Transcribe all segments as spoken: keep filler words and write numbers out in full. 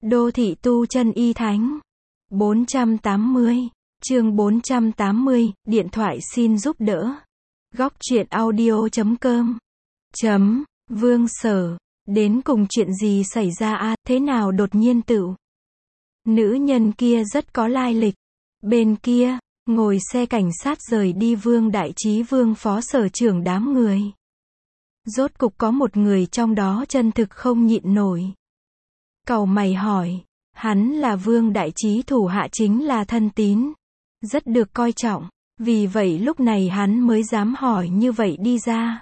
Đô thị tu chân y thánh. bốn trăm tám mươi. Chương bốn trăm tám mươi, điện thoại xin giúp đỡ. Góc truyện audio chấm com. Chấm, Vương Sở. Đến cùng chuyện gì xảy ra a, à, thế nào đột nhiên tựu. Nữ nhân kia rất có lai lịch. Bên kia, ngồi xe cảnh sát rời đi Vương Đại Trí Vương phó sở trưởng đám người. Rốt cục có một người trong đó chân thực không nhịn nổi. Cau mày hỏi, hắn là Vương Đại Trí thủ hạ chính là thân tín. Rất được coi trọng, vì vậy lúc này hắn mới dám hỏi như vậy đi ra.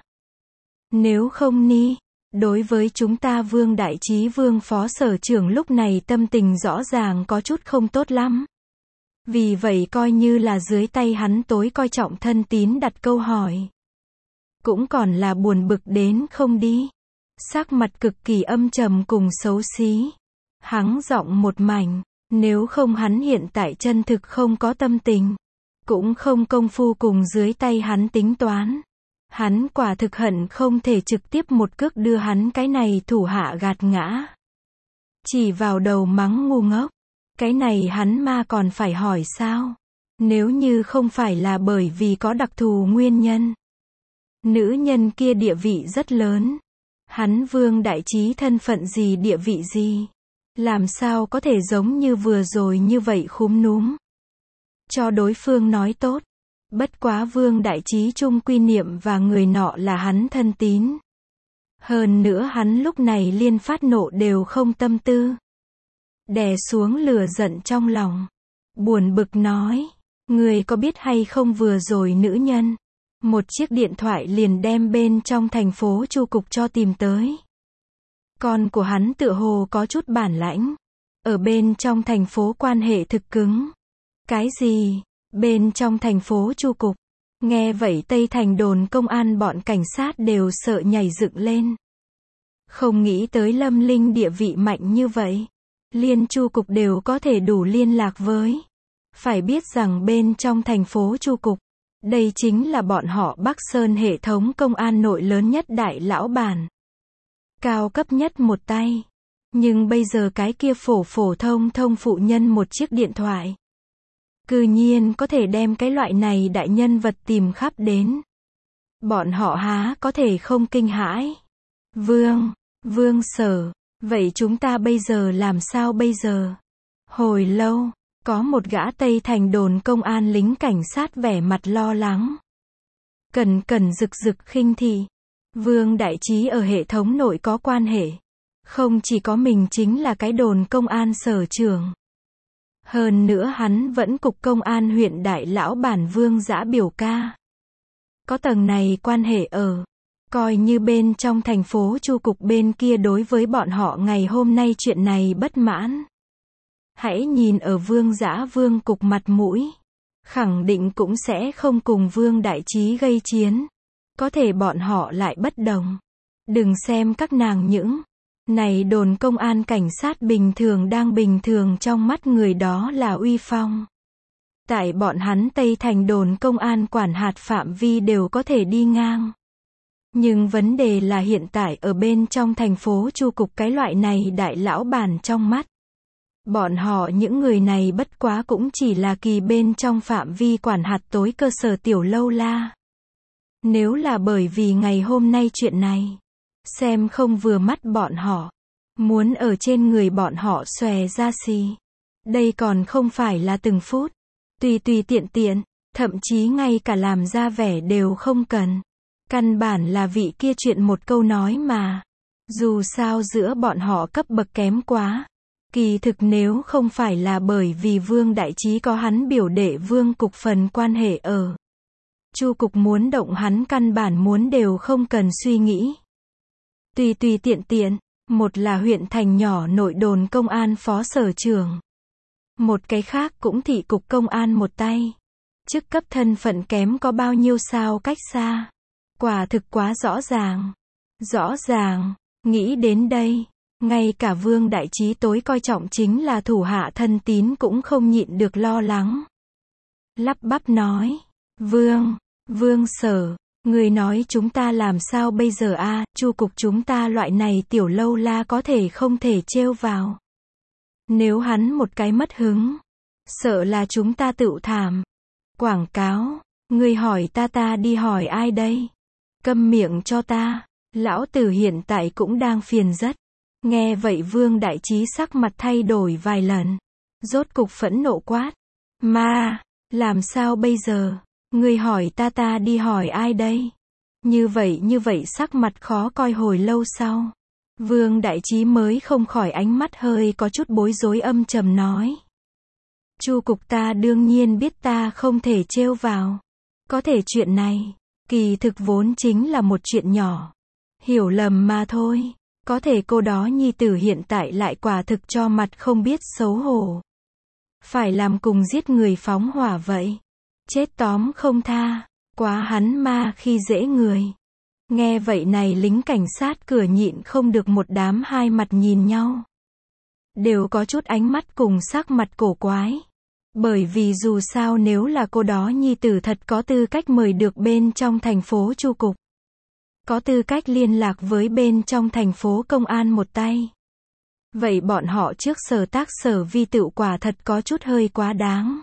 Nếu không ni, đối với chúng ta Vương Đại Trí Vương phó sở trưởng lúc này tâm tình rõ ràng có chút không tốt lắm. Vì vậy coi như là dưới tay hắn tối coi trọng thân tín đặt câu hỏi. Cũng còn là buồn bực đến không đi. Sắc mặt cực kỳ âm trầm cùng xấu xí. Hắng giọng một mảnh, nếu không hắn hiện tại chân thực không có tâm tình. Cũng không công phu cùng dưới tay hắn tính toán. Hắn quả thực hận không thể trực tiếp một cước đưa hắn cái này thủ hạ gạt ngã. Chỉ vào đầu mắng ngu ngốc. Cái này hắn ma còn phải hỏi sao? Nếu như không phải là bởi vì có đặc thù nguyên nhân. Nữ nhân kia địa vị rất lớn. Hắn Vương Đại Trí thân phận gì địa vị gì? Làm sao có thể giống như vừa rồi như vậy khúm núm? Cho đối phương nói tốt. Bất quá Vương Đại Trí chung quy niệm và người nọ là hắn thân tín. Hơn nữa hắn lúc này liên phát nộ đều không tâm tư. Đè xuống lửa giận trong lòng. Buồn bực nói. Người có biết hay không vừa rồi nữ nhân. Một chiếc điện thoại liền đem bên trong thành phố Chu cục cho tìm tới. Con của hắn tựa hồ có chút bản lãnh. Ở bên trong thành phố quan hệ thực cứng. Cái gì? Bên trong thành phố Chu cục. Nghe vậy Tây Thành đồn công an bọn cảnh sát đều sợ nhảy dựng lên. Không nghĩ tới Lâm Linh địa vị mạnh như vậy. Liên Chu cục đều có thể đủ liên lạc với. Phải biết rằng bên trong thành phố Chu cục, đây chính là bọn họ Bắc Sơn hệ thống công an nội lớn nhất đại lão bản. Cao cấp nhất một tay. Nhưng bây giờ cái kia phổ phổ thông thông phụ nhân một chiếc điện thoại. Cư nhiên có thể đem cái loại này đại nhân vật tìm khắp đến. Bọn họ há có thể không kinh hãi. Vương, Vương Sở, vậy chúng ta bây giờ làm sao bây giờ? Hồi lâu, có một gã Tây Thành đồn công an lính cảnh sát vẻ mặt lo lắng. Cần cần rực rực khinh thị. Vương Đại Trí ở hệ thống nội có quan hệ. Không chỉ có mình chính là cái đồn công an sở trưởng. Hơn nữa hắn vẫn cục công an huyện đại lão bản Vương Dã biểu ca. Có tầng này quan hệ ở. Coi như bên trong thành phố Chu cục bên kia đối với bọn họ ngày hôm nay chuyện này bất mãn. Hãy nhìn ở Vương Dã Vương cục mặt mũi. Khẳng định cũng sẽ không cùng Vương Đại Trí gây chiến. Có thể bọn họ lại bất đồng. Đừng xem các nàng những này đồn công an cảnh sát bình thường đang bình thường trong mắt người đó là uy phong. Tại bọn hắn Tây Thành đồn công an quản hạt phạm vi đều có thể đi ngang. Nhưng vấn đề là hiện tại ở bên trong thành phố Chu cục cái loại này đại lão bản trong mắt. Bọn họ những người này bất quá cũng chỉ là kỳ bên trong phạm vi quản hạt tối cơ sở tiểu lâu la. Nếu là bởi vì ngày hôm nay chuyện này, xem không vừa mắt bọn họ, muốn ở trên người bọn họ xòe ra xì. Đây còn không phải là từng phút, tùy tùy tiện tiện, thậm chí ngay cả làm ra vẻ đều không cần. Căn bản là vị kia chuyện một câu nói mà. Dù sao giữa bọn họ cấp bậc kém quá. Kỳ thực nếu không phải là bởi vì Vương Đại Trí có hắn biểu đệ Vương cục phần quan hệ ở. Chu cục muốn động hắn căn bản muốn đều không cần suy nghĩ. Tùy tùy tiện tiện, một là huyện thành nhỏ nội đồn công an phó sở trưởng. Một cái khác cũng thị cục công an một tay. Chức cấp thân phận kém có bao nhiêu sao cách xa. Quả thực quá rõ ràng. Rõ ràng, nghĩ đến đây, ngay cả Vương Đại Trí tối coi trọng chính là thủ hạ thân tín cũng không nhịn được lo lắng. Lắp bắp nói, Vương, Vương Sở, người nói chúng ta làm sao bây giờ a, Chu cục chúng ta loại này tiểu lâu la có thể không thể trêu vào. Nếu hắn một cái mất hứng, sợ là chúng ta tựu thảm. Quảng cáo, ngươi hỏi ta ta đi hỏi ai đây? Câm miệng cho ta, lão tử hiện tại cũng đang phiền rất. Nghe vậy Vương Đại Trí sắc mặt thay đổi vài lần. Rốt cục phẫn nộ quát. Ma, làm sao bây giờ? Ngươi hỏi ta ta đi hỏi ai đây? Như vậy như vậy sắc mặt khó coi hồi lâu sau. Vương Đại Trí mới không khỏi ánh mắt hơi có chút bối rối âm trầm nói. Chu cục ta đương nhiên biết ta không thể trêu vào. Có thể chuyện này, kỳ thực vốn chính là một chuyện nhỏ. Hiểu lầm mà thôi. Có thể cô đó nhi tử hiện tại lại quả thực cho mặt không biết xấu hổ. Phải làm cùng giết người phóng hỏa vậy. Chết tóm không tha. Quá hắn ma khi dễ người. Nghe vậy này lính cảnh sát cửa nhịn không được một đám hai mặt nhìn nhau. Đều có chút ánh mắt cùng sắc mặt cổ quái. Bởi vì dù sao nếu là cô đó nhi tử thật có tư cách mời được bên trong thành phố Chu cục. Có tư cách liên lạc với bên trong thành phố công an một tay. Vậy bọn họ trước sở tác sở vi tựu quả thật có chút hơi quá đáng.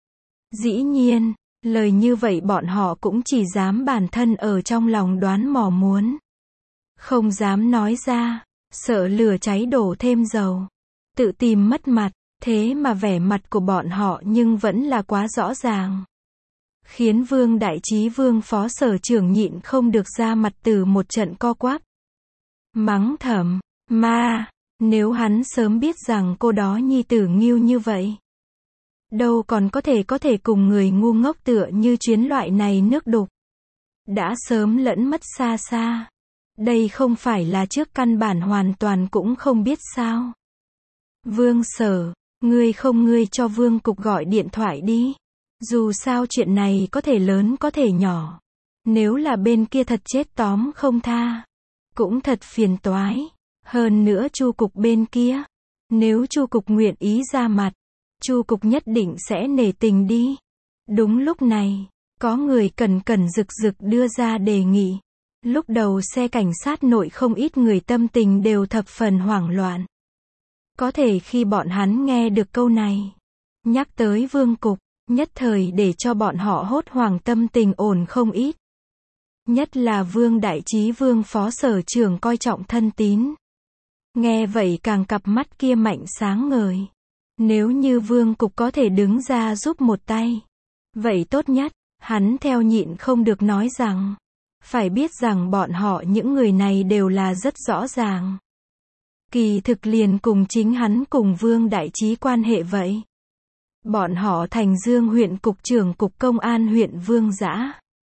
Dĩ nhiên, lời như vậy bọn họ cũng chỉ dám bản thân ở trong lòng đoán mò muốn. Không dám nói ra, sợ lửa cháy đổ thêm dầu. Tự tìm mất mặt, thế mà vẻ mặt của bọn họ nhưng vẫn là quá rõ ràng. Khiến Vương Đại Trí Vương phó sở trưởng nhịn không được ra mặt từ một trận co quắp. Mắng thầm, ma, nếu hắn sớm biết rằng cô đó nhi tử nghiêu như vậy. Đâu còn có thể có thể cùng người ngu ngốc tựa như chuyến loại này nước đục. Đã sớm lẫn mất xa xa. Đây không phải là trước căn bản hoàn toàn cũng không biết sao. Vương sở, ngươi không ngươi cho Vương cục gọi điện thoại đi. Dù sao chuyện này có thể lớn có thể nhỏ. Nếu là bên kia thật chết tóm không tha. Cũng thật phiền toái. Hơn nữa Chu cục bên kia. Nếu Chu cục nguyện ý ra mặt. Chu cục nhất định sẽ nể tình đi. Đúng lúc này, có người cẩn cẩn rực rực đưa ra đề nghị. Lúc đầu xe cảnh sát nội không ít người tâm tình đều thập phần hoảng loạn. Có thể khi bọn hắn nghe được câu này, nhắc tới Vương cục, nhất thời để cho bọn họ hốt hoảng tâm tình ổn không ít. Nhất là Vương Đại Trí Vương phó sở trưởng coi trọng thân tín. Nghe vậy càng cặp mắt kia mạnh sáng ngời. Nếu như Vương cục có thể đứng ra giúp một tay, vậy tốt nhất, hắn theo nhịn không được nói rằng, phải biết rằng bọn họ những người này đều là rất rõ ràng. Kỳ thực liền cùng chính hắn cùng Vương Đại Trí quan hệ vậy. Bọn họ thành Dương huyện cục trưởng cục công an huyện Vương Dã.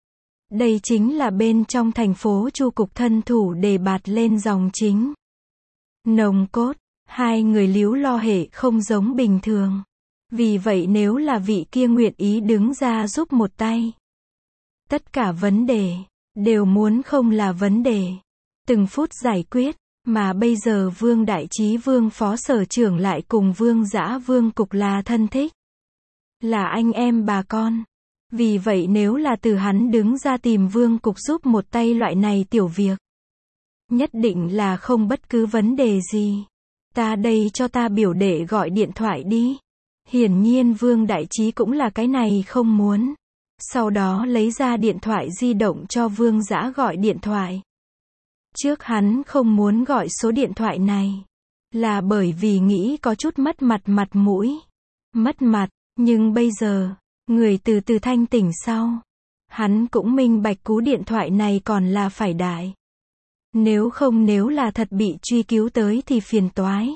Đây chính là bên trong thành phố Chu cục thân thủ đề bạt lên dòng chính. Nồng cốt, hai người líu lo hệ không giống bình thường. Vì vậy nếu là vị kia nguyện ý đứng ra giúp một tay, tất cả vấn đề, đều muốn không là vấn đề. Từng phút giải quyết, mà bây giờ Vương Đại Trí Vương phó sở trưởng lại cùng Vương Dã Vương cục là thân thích. Là anh em bà con. Vì vậy nếu là từ hắn đứng ra tìm Vương cục giúp một tay loại này tiểu việc, nhất định là không bất cứ vấn đề gì. Ta đây cho ta biểu đệ gọi điện thoại đi. Hiển nhiên Vương Đại Trí cũng là cái này không muốn. Sau đó lấy ra điện thoại di động cho Vương Dã gọi điện thoại. Trước hắn không muốn gọi số điện thoại này, là bởi vì nghĩ có chút mất mặt mặt mũi. Mất mặt, nhưng bây giờ, người từ từ thanh tỉnh sau. Hắn cũng minh bạch cú điện thoại này còn là phải đại. Nếu không nếu là thật bị truy cứu tới thì phiền toái.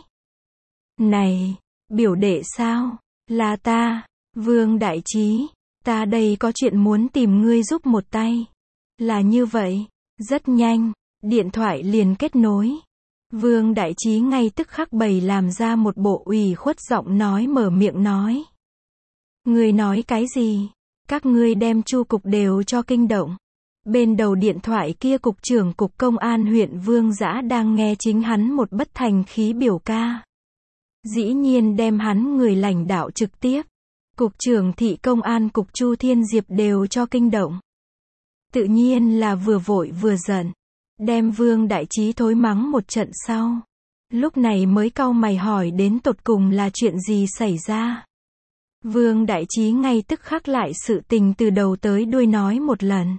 Này, biểu đệ sao? Là ta, Vương Đại Trí. Ta đây có chuyện muốn tìm ngươi giúp một tay. Là như vậy. Rất nhanh, điện thoại liền kết nối. Vương Đại Trí ngay tức khắc bày làm ra một bộ ủy khuất giọng nói mở miệng nói. Ngươi nói cái gì? Các ngươi đem Chu cục đều cho kinh động. Bên đầu điện thoại kia cục trưởng cục công an huyện Vương Dã đang nghe chính hắn một bất thành khí biểu ca. Dĩ nhiên đem hắn người lãnh đạo trực tiếp. Cục trưởng thị công an cục Chu Thiên Diệp đều cho kinh động. Tự nhiên là vừa vội vừa giận. Đem Vương Đại Trí thối mắng một trận sau. lúc này mới cau mày hỏi đến tột cùng là chuyện gì xảy ra. Vương Đại Trí ngay tức khắc lại sự tình từ đầu tới đuôi nói một lần.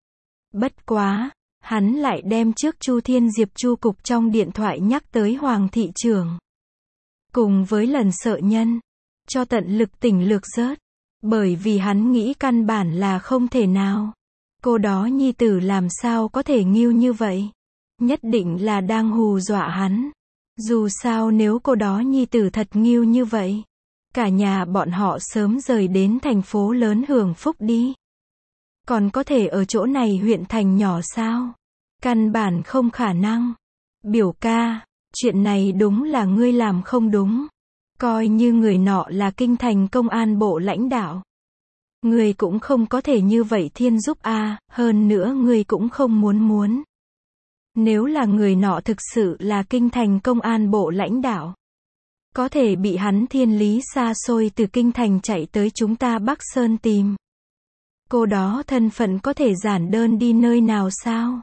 Bất quá, hắn lại đem trước Chu Thiên Diệp Chu cục trong điện thoại nhắc tới Hoàng thị trưởng. Cùng với lần sợ nhân, cho tận lực tỉnh lược rớt. Bởi vì hắn nghĩ căn bản là không thể nào. Cô đó nhi tử làm sao có thể nghêu như vậy. Nhất định là đang hù dọa hắn. Dù sao nếu cô đó nhi tử thật nghêu như vậy, cả nhà bọn họ sớm rời đến thành phố lớn hưởng phúc đi. Còn có thể ở chỗ này huyện thành nhỏ sao? Căn bản không khả năng. Biểu ca, chuyện này đúng là ngươi làm không đúng. Coi như người nọ là kinh thành công an bộ lãnh đạo. Ngươi cũng không có thể như vậy thiên giúp a, à, hơn nữa ngươi cũng không muốn muốn. Nếu là người nọ thực sự là kinh thành công an bộ lãnh đạo, có thể bị hắn thiên lý xa xôi từ kinh thành chạy tới chúng ta Bắc Sơn tìm. Cô đó thân phận có thể giản đơn đi nơi nào sao?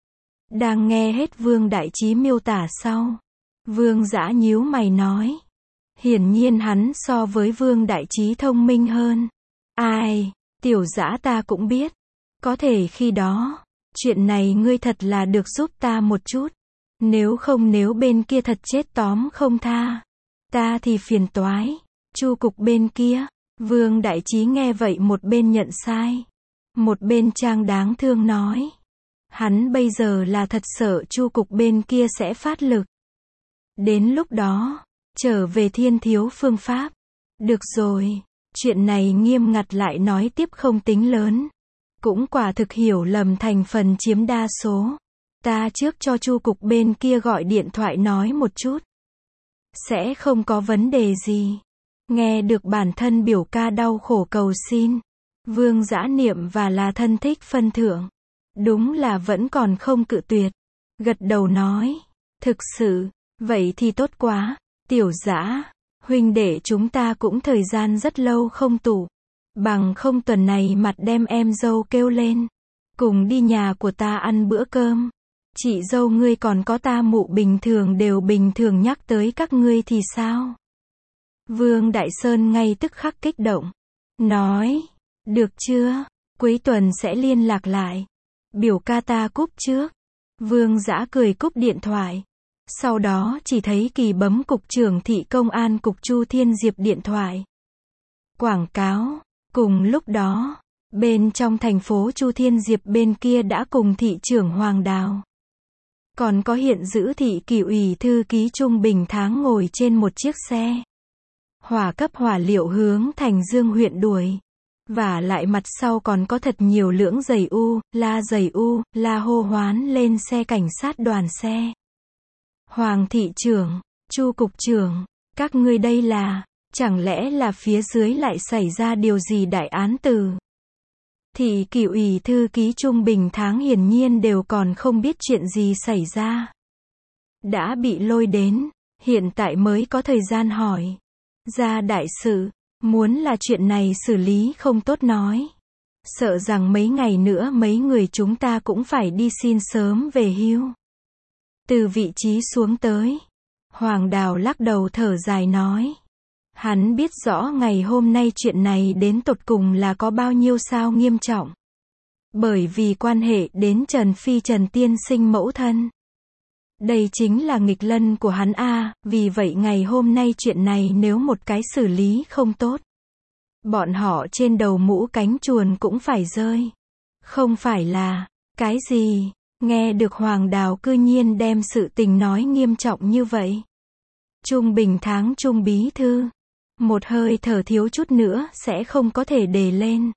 Đang nghe hết Vương Đại Trí miêu tả sau, Vương Dã nhíu mày nói. Hiển nhiên hắn so với Vương Đại Trí thông minh hơn. Ai, Tiểu Dã ta cũng biết. Có thể khi đó, chuyện này ngươi thật là được giúp ta một chút. Nếu không nếu bên kia thật chết tóm không tha, ta thì phiền toái. Chu cục bên kia, Vương Đại Trí nghe vậy một bên nhận sai, một bên trang đáng thương nói. Hắn bây giờ là thật sợ Chu cục bên kia sẽ phát lực. Đến lúc đó, trở về thiên thiếu phương pháp. Được rồi, chuyện này nghiêm ngặt lại nói tiếp không tính lớn. Cũng quả thực hiểu lầm thành phần chiếm đa số. Ta trước cho Chu cục bên kia gọi điện thoại nói một chút. Sẽ không có vấn đề gì. Nghe được bản thân biểu ca đau khổ cầu xin. Vương Dã niệm và là thân thích phân thưởng. Đúng là vẫn còn không cự tuyệt. Gật đầu nói. Thực sự, vậy thì tốt quá. Tiểu Dã, huynh đệ chúng ta cũng thời gian rất lâu không tụ. Bằng không tuần này mặt đem em dâu kêu lên. Cùng đi nhà của ta ăn bữa cơm. Chị dâu ngươi còn có ta mụ bình thường đều bình thường nhắc tới các ngươi thì sao? Vương Đại Sơn ngay tức khắc kích động. Nói, được chưa? Cuối tuần sẽ liên lạc lại. Biểu ca ta cúp trước. Vương Dã cười cúp điện thoại. Sau đó chỉ thấy Kỳ bấm cục trưởng thị công an cục Chu Thiên Diệp điện thoại. Quảng cáo. Cùng lúc đó, bên trong thành phố Chu Thiên Diệp bên kia đã cùng thị trưởng Hoàng Đào. Còn có hiện giữ thị kỷ ủy thư ký Trung Bình Tháng ngồi trên một chiếc xe. Hỏa cấp hỏa liệu hướng Thành Dương huyện đuổi. Và lại mặt sau còn có thật nhiều lưỡng giày u, la giày u, la hô hoán lên xe cảnh sát đoàn xe. Hoàng thị trưởng, Chu cục trưởng, các ngươi đây là, chẳng lẽ là phía dưới lại xảy ra điều gì đại án từ? Thị kỷ ủy thư ký Trung Bình Tháng hiển nhiên đều còn không biết chuyện gì xảy ra. Đã bị lôi đến, hiện tại mới có thời gian hỏi. Ra đại sự, muốn là chuyện này xử lý không tốt nói. Sợ rằng mấy ngày nữa mấy người chúng ta cũng phải đi xin sớm về hưu. Từ vị trí xuống tới, Hoàng Đào lắc đầu thở dài nói. Hắn biết rõ ngày hôm nay chuyện này đến tột cùng là có bao nhiêu sao nghiêm trọng. Bởi vì quan hệ đến Trần Phi Trần tiên sinh mẫu thân. Đây chính là nghịch lân của hắn a, vì vậy ngày hôm nay chuyện này nếu một cái xử lý không tốt, bọn họ trên đầu mũ cánh chuồn cũng phải rơi. Không phải là, cái gì? Nghe được Hoàng Đào cư nhiên đem sự tình nói nghiêm trọng như vậy. Trung Bình Tháng Trung bí thư, một hơi thở thiếu chút nữa sẽ không có thể đề lên.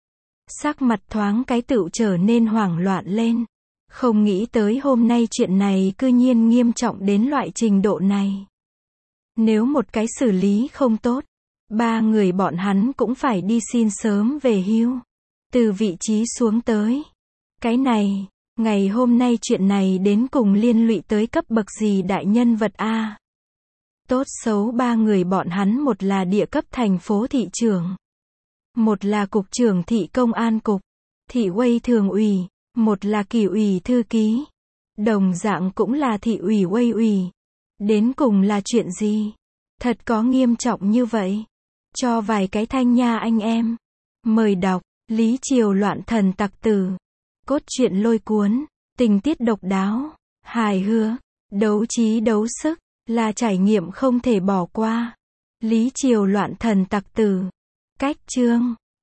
Sắc mặt thoáng cái tựu trở nên hoảng loạn lên. Không nghĩ tới hôm nay chuyện này cư nhiên nghiêm trọng đến loại trình độ này. Nếu một cái xử lý không tốt, ba người bọn hắn cũng phải đi xin sớm về hưu. Từ vị trí xuống tới. Cái này, ngày hôm nay chuyện này đến cùng liên lụy tới cấp bậc gì đại nhân vật a? Tốt xấu ba người bọn hắn một là địa cấp thành phố thị trưởng, một là cục trưởng thị công an cục, thị uây thường ủy, một là kỷ ủy thư ký, đồng dạng cũng là thị ủy uây ủy. Đến cùng là chuyện gì? Thật có nghiêm trọng như vậy? Cho vài cái thanh nha anh em. Mời đọc, Lý Triều loạn thần tặc tử. Cốt truyện lôi cuốn, tình tiết độc đáo, hài hước, đấu trí đấu sức, là trải nghiệm không thể bỏ qua. Lý Triều loạn thần tặc tử. Cách chương